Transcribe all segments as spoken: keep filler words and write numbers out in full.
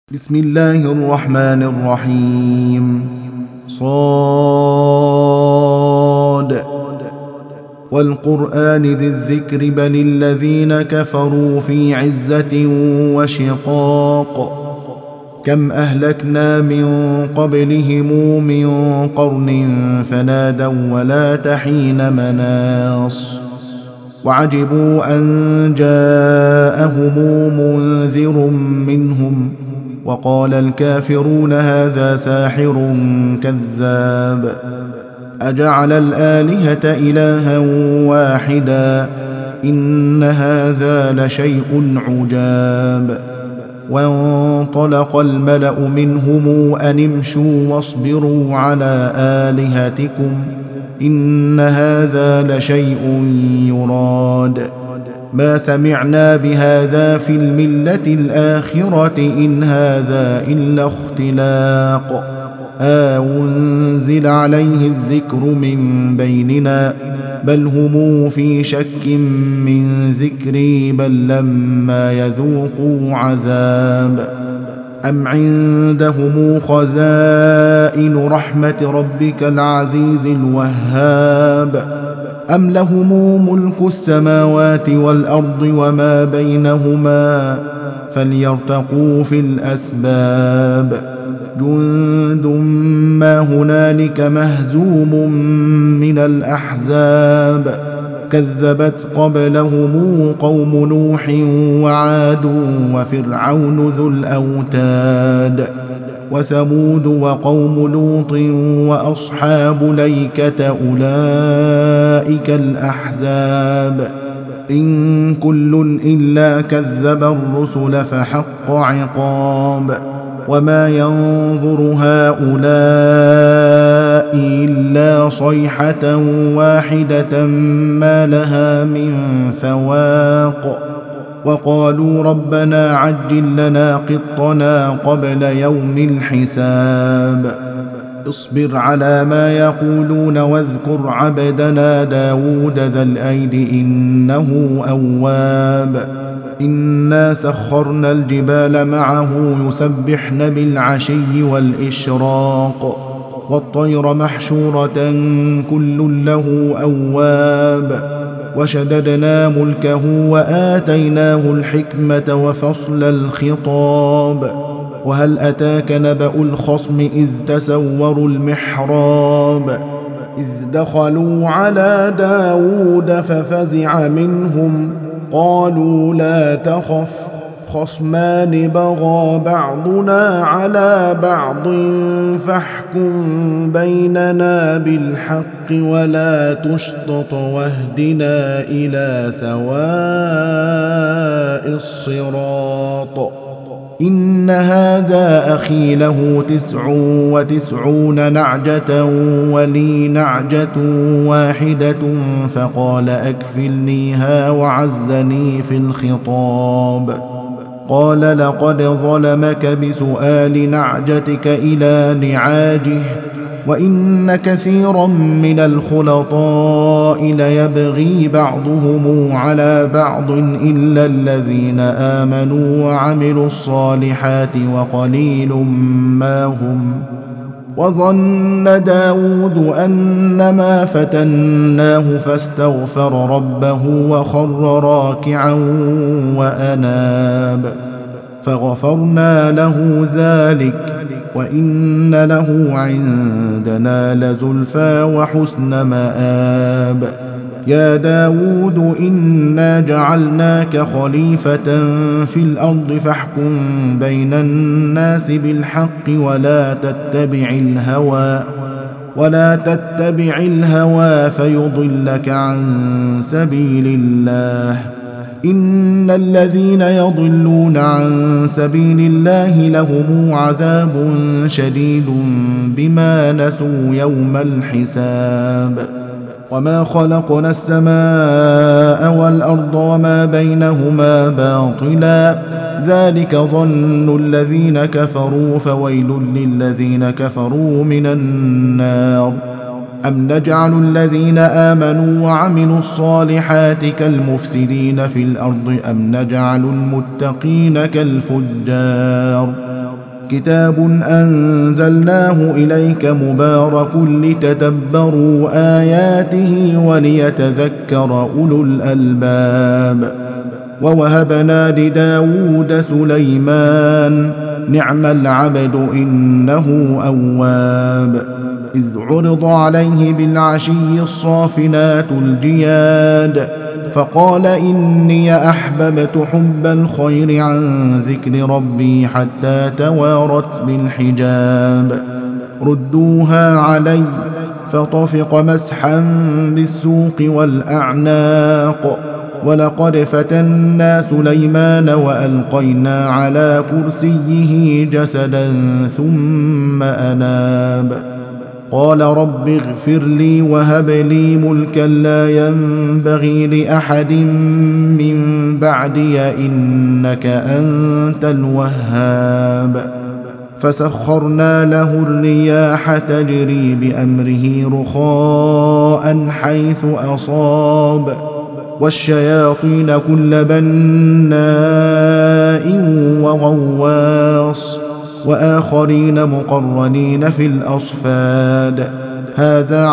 بسم الله الرحمن الرحيم. صاد والقرآن ذي الذكر بل الذين كفروا في عزة وشقاق. كم أهلكنا من قبلهم من قرن فنادوا ولا تحين مناص وعجبوا أن جاءهم منذر منهم وقال الكافرون هذا ساحر كذاب. أجعل الآلهة إلها واحدا إن هذا لشيء عجاب. وانطلق الملأ منهم أن امشوا واصبروا على آلهتكم إن هذا لشيء يراد. ما سمعنا بهذا في الملة الآخرة إن هذا إلا اختلاق. أنزل عليه الذكر من بيننا بل هم في شك من ذكري بل لما يذوقوا عذاب. أم عندهم خزائن رحمة ربك العزيز الوهاب أم لهم ملك السماوات والأرض وما بينهما فليرتقوا في الأسباب. جند ما هنالك مهزوم من الأحزاب كذبت قبلهم قوم نوح وعاد وفرعون ذو الأوتاد وثمود وقوم لوط وأصحاب ليكة أولئك الأحزاب. إن كل إلا كذب الرسل فحق عقاب. وما ينظر هؤلاء إلا صيحة واحدة ما لها من فواق. وقالوا ربنا عجل لنا قطنا قبل يوم الحساب. اصبر على ما يقولون واذكر عبدنا داود ذا الأيد إنه أواب. إنا سخرنا الجبال معه يسبحن بالعشي والإشراق والطير محشورة كل له أواب. وشددنا ملكه وآتيناه الحكمة وفصل الخطاب. وهل أتاك نبأ الخصم إذ تسوروا المحراب إذ دخلوا على داود ففزع منهم قالوا لا تخف خصمان بغى بعضنا على بعض فاحكم بيننا بالحق ولا تشطط واهدنا إلى سواء الصراط. إن هذا أخي له تسع وتسعون نعجة ولي نعجة واحدة فقال أكفلنيها وعزني في الخطاب. قال لقد ظلمك بسؤال نعجتك إلى نعاجه وإن كثيرا من الخلطاء ليبغي بعضهم على بعض إلا الذين آمنوا وعملوا الصالحات وقليل ما هم. وظن داود أنما فتناه فاستغفر ربه وخر راكعا وأناب فغفرنا له ذلك وإن له عندنا لزلفى وحسن مآب. يا داود إنا جعلناك خليفة في الأرض فاحكم بين الناس بالحق ولا تتبع الهوى ولا تتبع الهوى فيضلك عن سبيل الله. إن الذين يضلون عن سبيل الله لهم عذاب شديد بما نسوا يوم الحساب. وما خلقنا السماء والأرض وما بينهما باطلا ذلك ظن الذين كفروا فويل للذين كفروا من النار. أم نجعل الذين آمنوا وعملوا الصالحات كالمفسدين في الأرض أم نجعل المتقين كالفجار كتاب أنزلناه إليك مبارك لتدبروا آياته وليتذكر أولو الألباب. ووهبنا لداود سليمان نعم العبد إنه أواب. إذ عرض عليه بالعشي الصافنات الجياد فقال إني أحببت حب الخير عن ذكر ربي حتى توارت بالحجاب. ردوها علي فطفق مسحا بالسوق والأعناق. ولقد فتنا سليمان وألقينا على كرسيه جسدا ثم أناب. قال رب اغفر لي وهب لي ملكا لا ينبغي لأحد من بعدي إنك أنت الوهاب. فسخرنا له الرياح تجري بأمره رخاء حيث أصاب والشياطين كل بناء وغواص وآخرين مقرنين في الأصفاد. هذا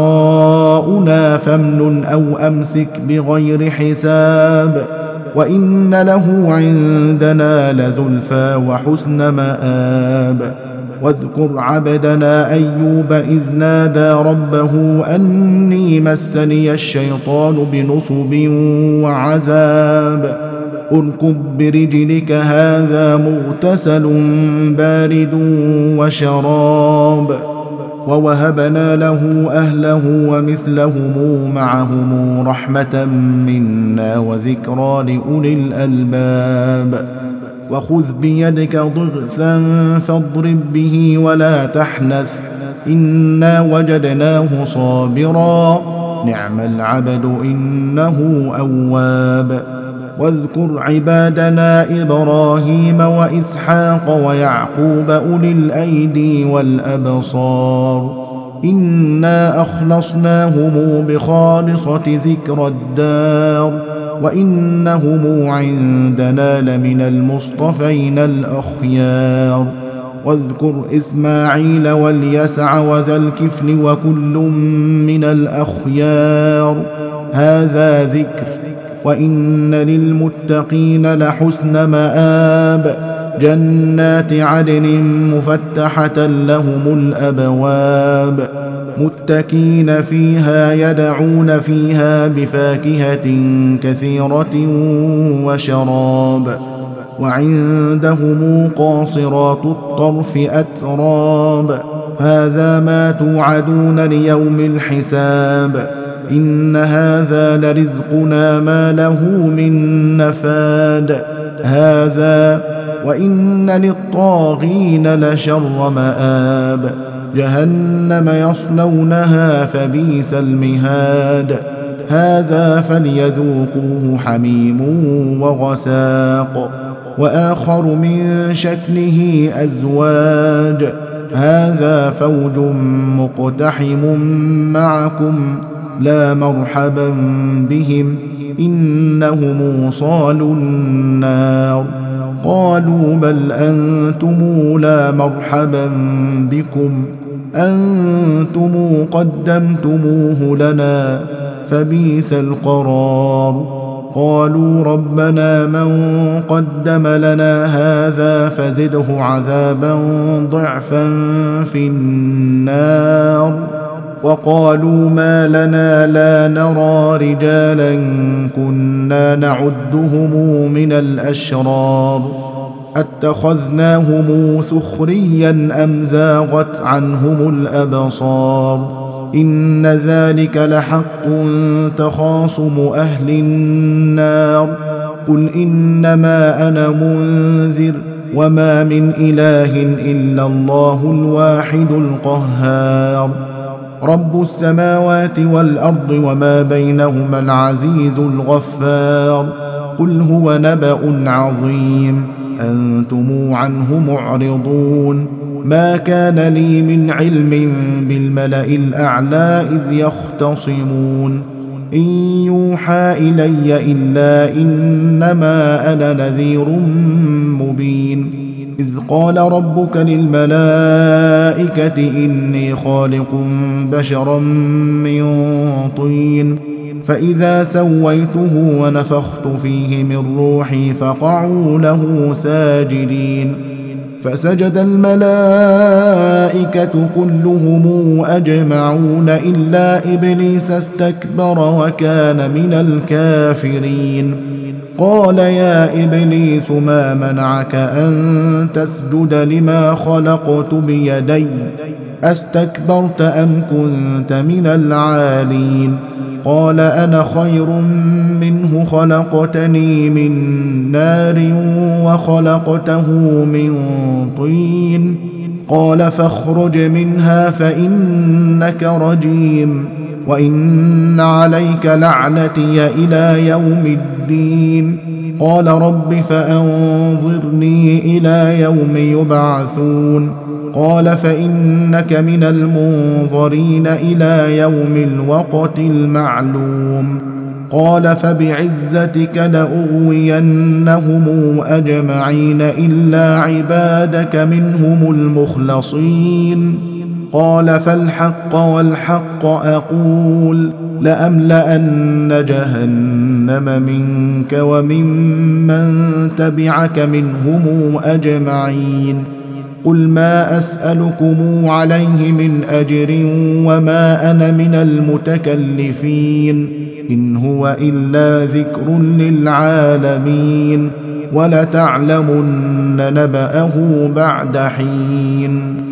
عطاؤنا فامنن أو أمسك بغير حساب وإن له عندنا لزلفى وحسن مآب. واذكر عبدنا أيوب إذ نادى ربه أني مسني الشيطان بنصب وعذاب. اركض برجلك هذا مغتسل بارد وشراب. ووهبنا له أهله ومثلهم معهم رحمة منا وذكرى لأولي الألباب. وخذ بيدك ضغثا فاضرب به ولا تحنث إنا وجدناه صابرا نعم العبد إنه أواب. واذكر عبادنا إبراهيم وإسحاق ويعقوب أولي الأيدي والأبصار إنا أخلصناهم بخالصة ذكر الدار وإنهم عندنا لمن المصطفين الأخيار. واذكر إسماعيل واليسع وذا الكفل وكل من الأخيار هذا ذكر وإن للمتقين لحسن مآب. جنات عدن مفتحة لهم الأبواب متكين فيها يدعون فيها بفاكهة كثيرة وشراب. وعندهم قاصرات الطرف أتراب هذا ما توعدون ليوم الحساب. إن هذا لرزقنا ما له من نفاد. هذا وإن للطاغين لشر مآب. جهنم يصلونها فبئس المهاد. هذا فليذوقوه حميم وغساق وآخر من شكله أزواج هذا فوج مقتحم معكم لا مرحبا بهم إنهم صالوا النار. قالوا بل أنتم لا مرحبا بكم أنتم قدمتموه لنا فبئس القرار. قالوا ربنا من قدم لنا هذا فزده عذابا ضعفا في النار. وقالوا ما لنا لا نرى رجالا كنا نعدهم من الأشرار اتخذناهم سخريا أم زاغت عنهم الأبصار. إن ذلك لحق تخاصم أهل النار. قل إنما أنا منذر وما من إله إلا الله الواحد القهار. رب السماوات والأرض وما بينهما العزيز الغفار. قل هو نبأ عظيم أنتم عنه معرضون. ما كان لي من علم بالملأ الأعلى إذ يختصمون إن يوحى إلي إلا إنما أنا نذير مبين. إذ قال ربك للملائكة إني خالق بشرا من طين فإذا سويته ونفخت فيه من روحي فقعوا له ساجدين فسجد الملائكة كلهم أجمعون إلا إبليس استكبر وكان من الكافرين قال يا إبليس ما منعك أن تسجد لما خلقت بيدي أستكبرت أم كنت من العالين قال أنا خير منه خلقتني من نار وخلقته من طين قال فاخرج منها فإنك رجيم وإن عليك لعنتي إلى يوم الدين قال رب فأنظرني إلى يوم يبعثون قال فإنك من المنظرين إلى يوم الوقت المعلوم قال فبعزتك لأغوينهم أجمعين إلا عبادك منهم المخلصين قال فالحق والحق أقول لأملأن جهنم منك وممن تبعك منهم أجمعين قل ما أسألكم عليه من أجر وما أنا من المتكلفين إن هو إلا ذكر للعالمين ولتعلمن نبأه بعد حين